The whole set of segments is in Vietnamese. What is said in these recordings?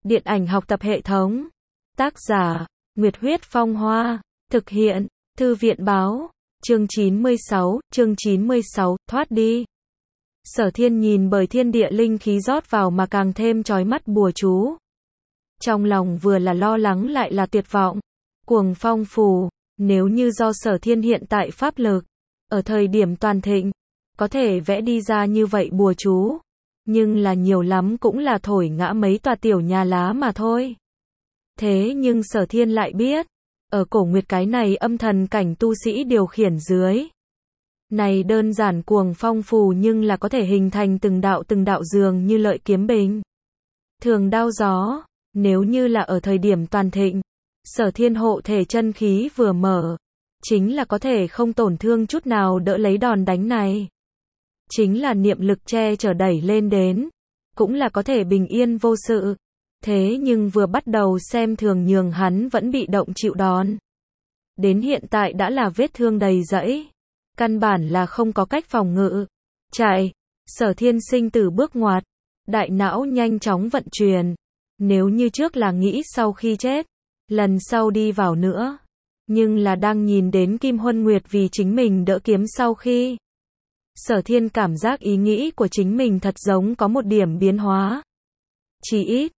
Điện ảnh học tập hệ thống. Tác giả, Nguyệt Huyết Phong Hoa. Thực hiện, Thư viện Báo. Chương 96, thoát đi. Sở Thiên nhìn bởi thiên địa linh khí rót vào mà càng thêm chói mắt bùa chú. Trong lòng vừa là lo lắng lại là tuyệt vọng. Cuồng phong phù, nếu như do Sở Thiên hiện tại pháp lực, ở thời điểm toàn thịnh, có thể vẽ đi ra như vậy bùa chú. Nhưng là nhiều lắm cũng là thổi ngã mấy tòa tiểu nhà lá mà thôi. Thế nhưng Sở Thiên lại biết, ở cổ nguyệt cái này âm thần cảnh tu sĩ điều khiển dưới. Này đơn giản cuồng phong phù nhưng là có thể hình thành từng đạo dường như lợi kiếm bình. Thường đao gió, nếu như là ở thời điểm toàn thịnh, Sở Thiên hộ thể chân khí vừa mở, chính là có thể không tổn thương chút nào đỡ lấy đòn đánh này. Chính là niệm lực che chở đẩy lên đến, cũng là có thể bình yên vô sự. Thế nhưng vừa bắt đầu xem thường nhường hắn vẫn bị động chịu đòn. Đến hiện tại đã là vết thương đầy rẫy. Căn bản là không có cách phòng ngự. Chạy, Sở Thiên sinh tử bước ngoặt. Đại não nhanh chóng vận chuyển. Nếu như trước là nghĩ sau khi chết, lần sau đi vào nữa. Nhưng là đang nhìn đến Kim Huân Nguyệt vì chính mình đỡ kiếm sau khi. Sở Thiên cảm giác ý nghĩ của chính mình thật giống có một điểm biến hóa. Chỉ ít,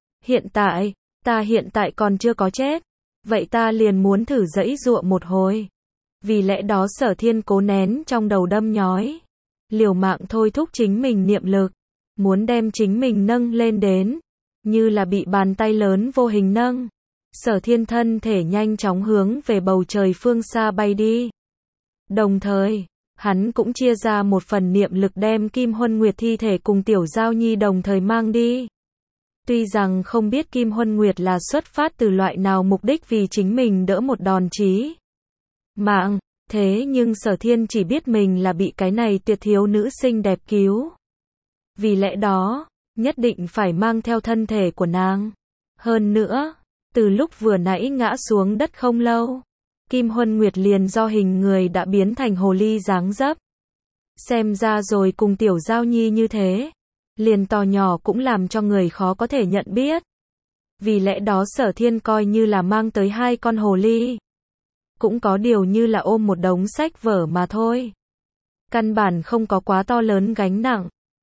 ta hiện tại còn chưa có chết. Vậy ta liền muốn thử giãy giụa một hồi. Vì lẽ đó Sở Thiên cố nén trong đầu đâm nhói. Liều mạng thôi thúc chính mình niệm lực. Muốn đem chính mình nâng lên đến. Như là bị bàn tay lớn vô hình nâng. Sở Thiên thân thể nhanh chóng hướng về bầu trời phương xa bay đi. Đồng thời, hắn cũng chia ra một phần niệm lực đem Kim Huân Nguyệt thi thể cùng Tiểu Giao Nhi đồng thời mang đi. Tuy rằng không biết Kim Huân Nguyệt là xuất phát từ loại nào mục đích vì chính mình đỡ một đòn chí mạng, thế nhưng Sở Thiên chỉ biết mình là bị cái này tuyệt thiếu nữ xinh đẹp cứu. Vì lẽ đó, nhất định phải mang theo thân thể của nàng. Hơn nữa, từ lúc vừa nãy ngã xuống đất không lâu, Kim Huân Nguyệt liền do hình người đã biến thành hồ ly dáng dấp. Xem ra rồi cùng Tiểu Giao Nhi như thế, liền to nhỏ cũng làm cho người khó có thể nhận biết. Vì lẽ đó Sở Thiên coi như là mang tới hai con hồ ly. Cũng có điều như là ôm một đống sách vở mà thôi. Căn bản không có quá to lớn gánh nặng.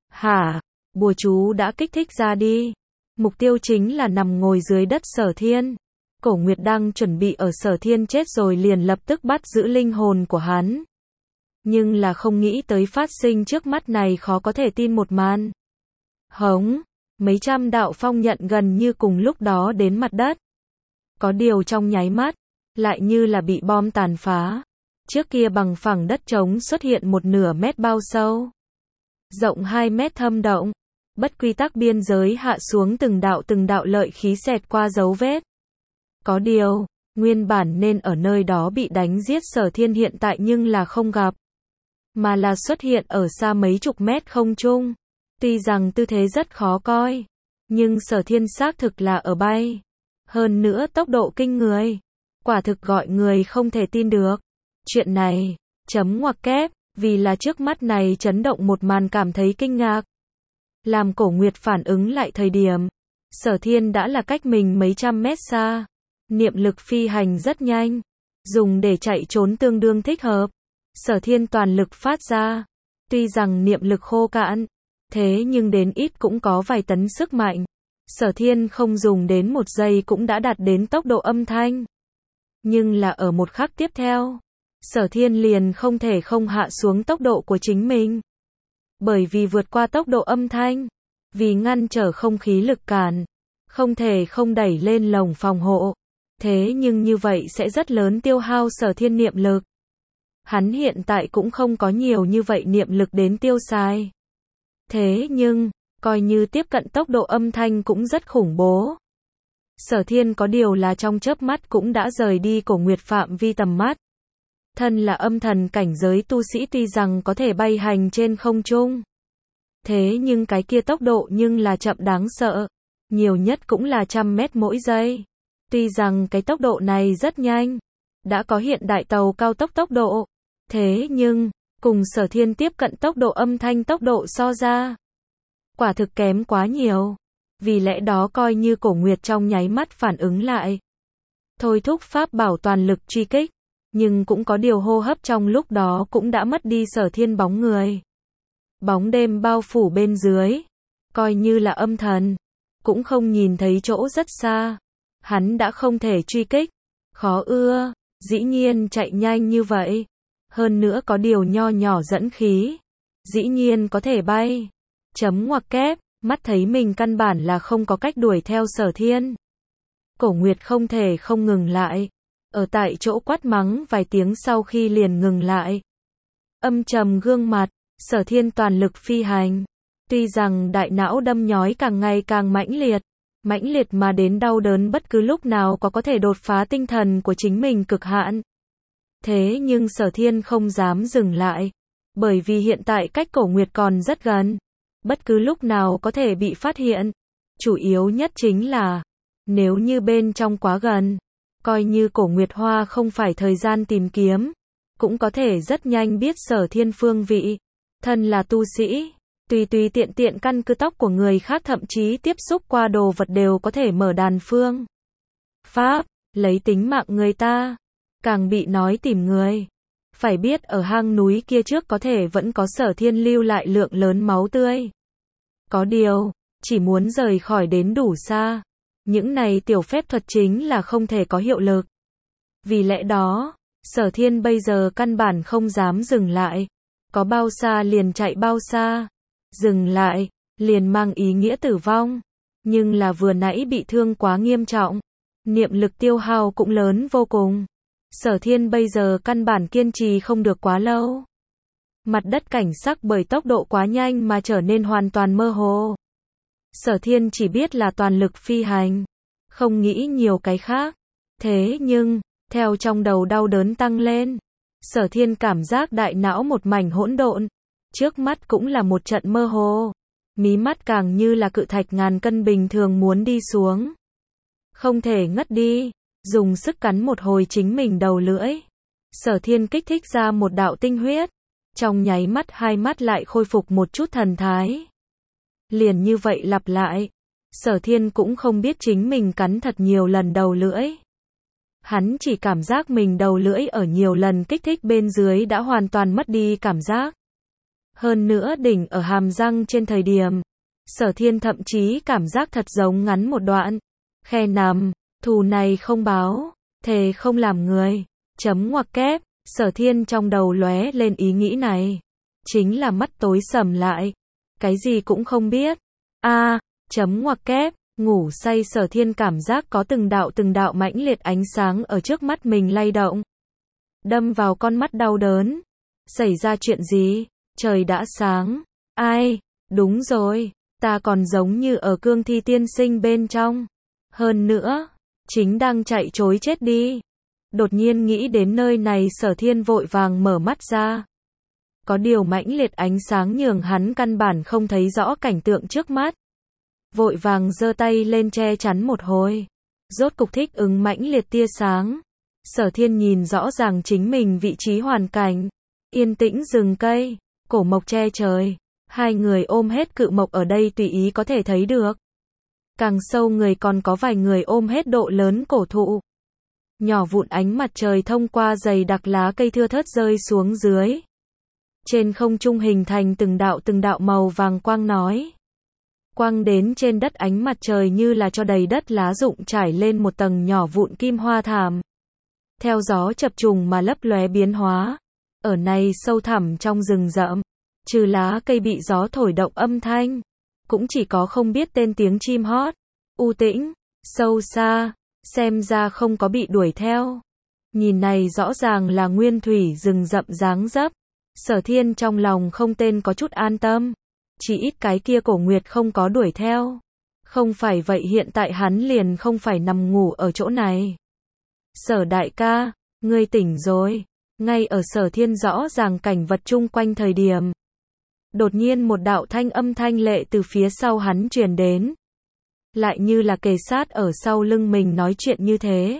Bùa chú đã kích thích ra đi. Mục tiêu chính là nằm ngồi dưới đất Sở Thiên. Cổ Nguyệt đang chuẩn bị ở Sở Thiên chết rồi liền lập tức bắt giữ linh hồn của hắn. Nhưng là không nghĩ tới phát sinh trước mắt này khó có thể tin một màn. Hống, mấy trăm đạo phong nhận gần như cùng lúc đó đến mặt đất. Có điều trong nháy mắt, lại như là bị bom tàn phá. Trước kia bằng phẳng đất trống xuất hiện một nửa mét bao sâu. Rộng 2 mét thâm động. Bất quy tắc biên giới hạ xuống từng đạo lợi khí xẹt qua dấu vết. Có điều, nguyên bản nên ở nơi đó bị đánh giết Sở Thiên hiện tại nhưng là không gặp. Mà là xuất hiện ở xa mấy chục mét không trung. Tuy rằng tư thế rất khó coi, nhưng Sở Thiên xác thực là ở bay. Hơn nữa tốc độ kinh người. Quả thực gọi người không thể tin được. Chuyện này, chấm ngoặc kép, vì là trước mắt này chấn động một màn cảm thấy kinh ngạc. Làm Cổ Nguyệt phản ứng lại thời điểm, Sở Thiên đã là cách mình mấy trăm mét xa. Niệm lực phi hành rất nhanh, dùng để chạy trốn tương đương thích hợp. Sở Thiên toàn lực phát ra. Tuy rằng niệm lực khô cạn, thế nhưng đến ít cũng có vài tấn sức mạnh. Sở Thiên không dùng đến một giây cũng đã đạt đến tốc độ âm thanh. Nhưng là ở một khắc tiếp theo, Sở Thiên liền không thể không hạ xuống tốc độ của chính mình. Bởi vì vượt qua tốc độ âm thanh, vì ngăn trở không khí lực cản, không thể không đẩy lên lồng phòng hộ. Thế nhưng như vậy sẽ rất lớn tiêu hao Sở Thiên niệm lực. Hắn hiện tại cũng không có nhiều như vậy niệm lực đến tiêu xài. Thế nhưng, coi như tiếp cận tốc độ âm thanh cũng rất khủng bố. Sở Thiên có điều là trong chớp mắt cũng đã rời đi Cổ Nguyệt phạm vi tầm mắt. Thân là âm thần cảnh giới tu sĩ tuy rằng có thể bay hành trên không trung. Thế nhưng cái kia tốc độ nhưng là chậm đáng sợ. Nhiều nhất cũng là 100 mét mỗi giây. Tuy rằng cái tốc độ này rất nhanh. Đã có hiện đại tàu cao tốc tốc độ. Thế nhưng, cùng Sở Thiên tiếp cận tốc độ âm thanh tốc độ so ra. Quả thực kém quá nhiều. Vì lẽ đó coi như Cổ Nguyệt trong nháy mắt phản ứng lại. Thôi thúc pháp bảo toàn lực truy kích, nhưng cũng có điều hô hấp trong lúc đó cũng đã mất đi Sở Thiên bóng người. Bóng đêm bao phủ bên dưới, coi như là âm thần, cũng không nhìn thấy chỗ rất xa. Hắn đã không thể truy kích, khó ưa, dĩ nhiên chạy nhanh như vậy. Hơn nữa có điều nho nhỏ dẫn khí, dĩ nhiên có thể bay. Chấm ngoặc kép, mắt thấy mình căn bản là không có cách đuổi theo Sở Thiên. Cổ Nguyệt không thể không ngừng lại, ở tại chỗ quát mắng vài tiếng sau khi liền ngừng lại. Âm trầm gương mặt, Sở Thiên toàn lực phi hành. Tuy rằng đại não đâm nhói càng ngày càng mãnh liệt mà đến đau đớn bất cứ lúc nào có thể đột phá tinh thần của chính mình cực hạn. Thế nhưng Sở Thiên không dám dừng lại, bởi vì hiện tại cách Cổ Nguyệt còn rất gần, bất cứ lúc nào có thể bị phát hiện. Chủ yếu nhất chính là, nếu như bên trong quá gần, coi như Cổ Nguyệt Hoa không phải thời gian tìm kiếm, cũng có thể rất nhanh biết Sở Thiên phương vị. Thân là tu sĩ, tùy tiện căn cứ tóc của người khác thậm chí tiếp xúc qua đồ vật đều có thể mở đàn phương pháp, lấy tính mạng người ta. Càng bị nói tìm người. Phải biết ở hang núi kia trước có thể vẫn có Sở Thiên lưu lại lượng lớn máu tươi. Có điều, chỉ muốn rời khỏi đến đủ xa, những này tiểu phép thuật chính là không thể có hiệu lực. Vì lẽ đó, Sở Thiên bây giờ căn bản không dám dừng lại. Có bao xa liền chạy bao xa. Dừng lại, liền mang ý nghĩa tử vong. Nhưng là vừa nãy bị thương quá nghiêm trọng. Niệm lực tiêu hao cũng lớn vô cùng. Sở Thiên bây giờ căn bản kiên trì không được quá lâu. Mặt đất cảnh sắc bởi tốc độ quá nhanh mà trở nên hoàn toàn mơ hồ. Sở Thiên chỉ biết là toàn lực phi hành, không nghĩ nhiều cái khác. Thế nhưng, theo trong đầu đau đớn tăng lên, Sở Thiên cảm giác đại não một mảnh hỗn độn, trước mắt cũng là một trận mơ hồ, mí mắt càng như là cự thạch ngàn cân bình thường muốn đi xuống. Không thể ngất đi, dùng sức cắn một hồi chính mình đầu lưỡi. Sở Thiên kích thích ra một đạo tinh huyết, trong nháy mắt hai mắt lại khôi phục một chút thần thái. Liền như vậy lặp lại, Sở Thiên cũng không biết chính mình cắn thật nhiều lần đầu lưỡi. Hắn chỉ cảm giác mình đầu lưỡi ở nhiều lần kích thích bên dưới đã hoàn toàn mất đi cảm giác. Hơn nữa đỉnh ở hàm răng trên thời điểm, Sở Thiên thậm chí cảm giác thật giống ngắn một đoạn. Khe nằm, thù này không báo, thề không làm người. Chấm ngoặc kép, Sở Thiên trong đầu lóe lên ý nghĩ này. Chính là mắt tối sầm lại. Cái gì cũng không biết. Chấm ngoặc kép, ngủ say Sở Thiên cảm giác có từng đạo mãnh liệt ánh sáng ở trước mắt mình lay động. Đâm vào con mắt đau đớn. Xảy ra chuyện gì? Trời đã sáng. Ai? Đúng rồi, ta còn giống như ở cương thi tiên sinh bên trong. Hơn nữa, chính đang chạy trối chết đi. Đột nhiên nghĩ đến nơi này Sở Thiên vội vàng mở mắt ra. Có điều mãnh liệt ánh sáng nhường hắn căn bản không thấy rõ cảnh tượng trước mắt. Vội vàng giơ tay lên che chắn một hồi. Rốt cục thích ứng mãnh liệt tia sáng. Sở Thiên nhìn rõ ràng chính mình vị trí hoàn cảnh. Yên tĩnh rừng cây, cổ mộc che trời. Hai người ôm hết cự mộc ở đây tùy ý có thể thấy được. Càng sâu người còn có vài người ôm hết độ lớn cổ thụ. Nhỏ vụn ánh mặt trời thông qua dày đặc lá cây thưa thớt rơi xuống dưới. Trên không trung hình thành từng đạo màu vàng quang nói. Quang đến trên đất ánh mặt trời như là cho đầy đất lá rụng trải lên một tầng nhỏ vụn kim hoa thảm. Theo gió chập trùng mà lấp lóe biến hóa. Ở này sâu thẳm trong rừng rậm, trừ lá cây bị gió thổi động âm thanh, cũng chỉ có không biết tên tiếng chim hót. U tĩnh, sâu xa, xem ra không có bị đuổi theo. Nhìn này rõ ràng là nguyên thủy rừng rậm dáng dấp. Sở Thiên trong lòng không tên có chút an tâm. Chỉ ít cái kia Cổ Nguyệt không có đuổi theo. Không phải vậy hiện tại hắn liền không phải nằm ngủ ở chỗ này. Sở đại ca, ngươi tỉnh rồi. Ngay ở Sở Thiên rõ ràng cảnh vật chung quanh thời điểm. Đột nhiên một đạo thanh âm thanh lệ từ phía sau hắn truyền đến. Lại như là kề sát ở sau lưng mình nói chuyện như thế.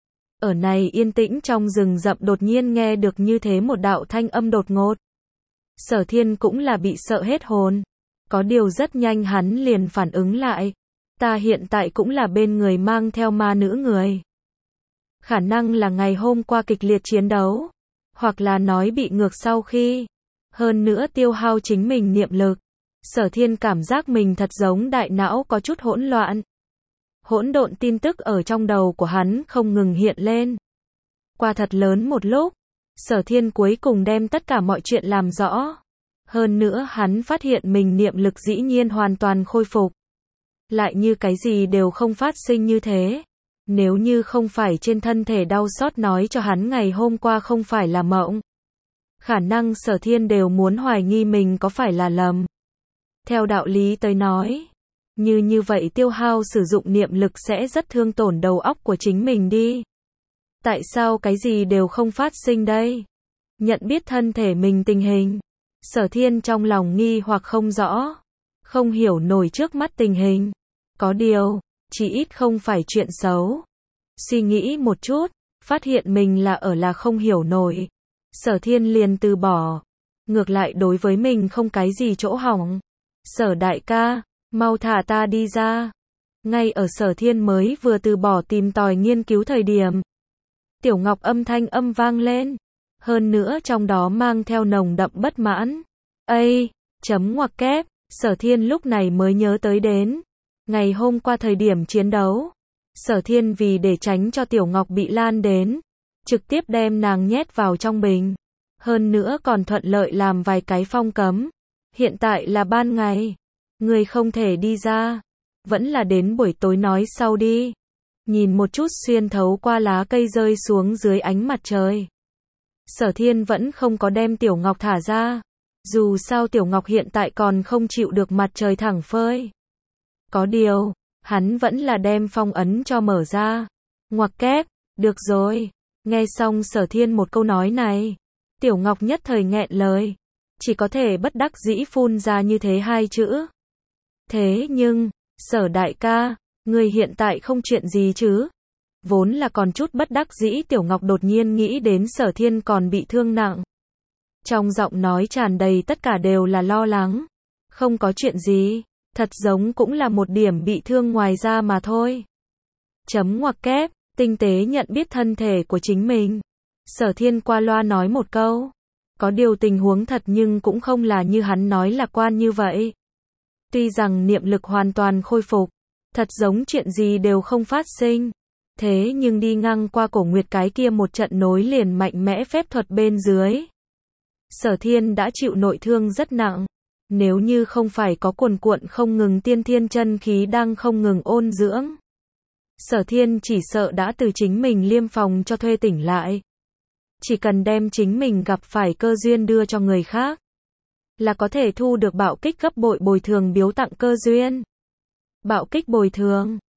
Ở này yên tĩnh trong rừng rậm đột nhiên nghe được như thế một đạo thanh âm đột ngột. Sở Thiên cũng là bị sợ hết hồn. Có điều rất nhanh hắn liền phản ứng lại. Ta hiện tại cũng là bên người mang theo ma nữ người. Khả năng là ngày hôm qua kịch liệt chiến đấu, hoặc là nói bị ngược sau khi. Hơn nữa tiêu hao chính mình niệm lực. Sở Thiên cảm giác mình thật giống đại não có chút hỗn loạn. Hỗn độn tin tức ở trong đầu của hắn không ngừng hiện lên. Qua thật lớn một lúc, Sở Thiên cuối cùng đem tất cả mọi chuyện làm rõ. Hơn nữa hắn phát hiện mình niệm lực dĩ nhiên hoàn toàn khôi phục. Lại như cái gì đều không phát sinh như thế. Nếu như không phải trên thân thể đau xót nói cho hắn ngày hôm qua không phải là mộng. Khả năng Sở Thiên đều muốn hoài nghi mình có phải là lầm. Theo đạo lý tới nói, như vậy tiêu hao sử dụng niệm lực sẽ rất thương tổn đầu óc của chính mình đi. Tại sao cái gì đều không phát sinh đây? Nhận biết thân thể mình tình hình. Sở Thiên trong lòng nghi hoặc không rõ. Không hiểu nổi trước mắt tình hình. Có điều, chỉ ít không phải chuyện xấu. Suy nghĩ một chút, phát hiện mình là không hiểu nổi. Sở Thiên liền từ bỏ. Ngược lại đối với mình không cái gì chỗ hỏng. Sở đại ca, mau thả ta đi ra. Ngay ở Sở Thiên mới vừa từ bỏ tìm tòi nghiên cứu thời điểm. Tiểu Ngọc âm thanh âm vang lên. Hơn nữa trong đó mang theo nồng đậm bất mãn. Ây, chấm ngoặc kép, Sở Thiên lúc này mới nhớ tới đến. Ngày hôm qua thời điểm chiến đấu, Sở Thiên vì để tránh cho Tiểu Ngọc bị lan đến, trực tiếp đem nàng nhét vào trong bình. Hơn nữa còn thuận lợi làm vài cái phong cấm. Hiện tại là ban ngày, người không thể đi ra. Vẫn là đến buổi tối nói sau đi. Nhìn một chút xuyên thấu qua lá cây rơi xuống dưới ánh mặt trời. Sở Thiên vẫn không có đem Tiểu Ngọc thả ra. Dù sao Tiểu Ngọc hiện tại còn không chịu được mặt trời thẳng phơi. Có điều, hắn vẫn là đem phong ấn cho mở ra. Ngoặc kép, được rồi. Nghe xong Sở Thiên một câu nói này, Tiểu Ngọc nhất thời nghẹn lời. Chỉ có thể bất đắc dĩ phun ra như thế hai chữ. Thế nhưng, Sở đại ca, người hiện tại không chuyện gì chứ? Vốn là còn chút bất đắc dĩ Tiểu Ngọc đột nhiên nghĩ đến Sở Thiên còn bị thương nặng. Trong giọng nói tràn đầy tất cả đều là lo lắng. Không có chuyện gì, thật giống cũng là một điểm bị thương ngoài ra mà thôi. Chấm ngoặc kép, tinh tế nhận biết thân thể của chính mình. Sở Thiên qua loa nói một câu. Có điều tình huống thật nhưng cũng không là như hắn nói lạc quan như vậy. Tuy rằng niệm lực hoàn toàn khôi phục, thật giống chuyện gì đều không phát sinh. Thế nhưng đi ngang qua cổ nguyệt cái kia một trận nối liền mạnh mẽ phép thuật bên dưới. Sở Thiên đã chịu nội thương rất nặng. Nếu như không phải có cuồn cuộn không ngừng tiên thiên chân khí đang không ngừng ôn dưỡng. Sở Thiên chỉ sợ đã từ chính mình liêm phòng cho thuê tỉnh lại. Chỉ cần đem chính mình gặp phải cơ duyên đưa cho người khác, là có thể thu được bạo kích gấp bội bồi thường biếu tặng cơ duyên. Bạo kích bồi thường,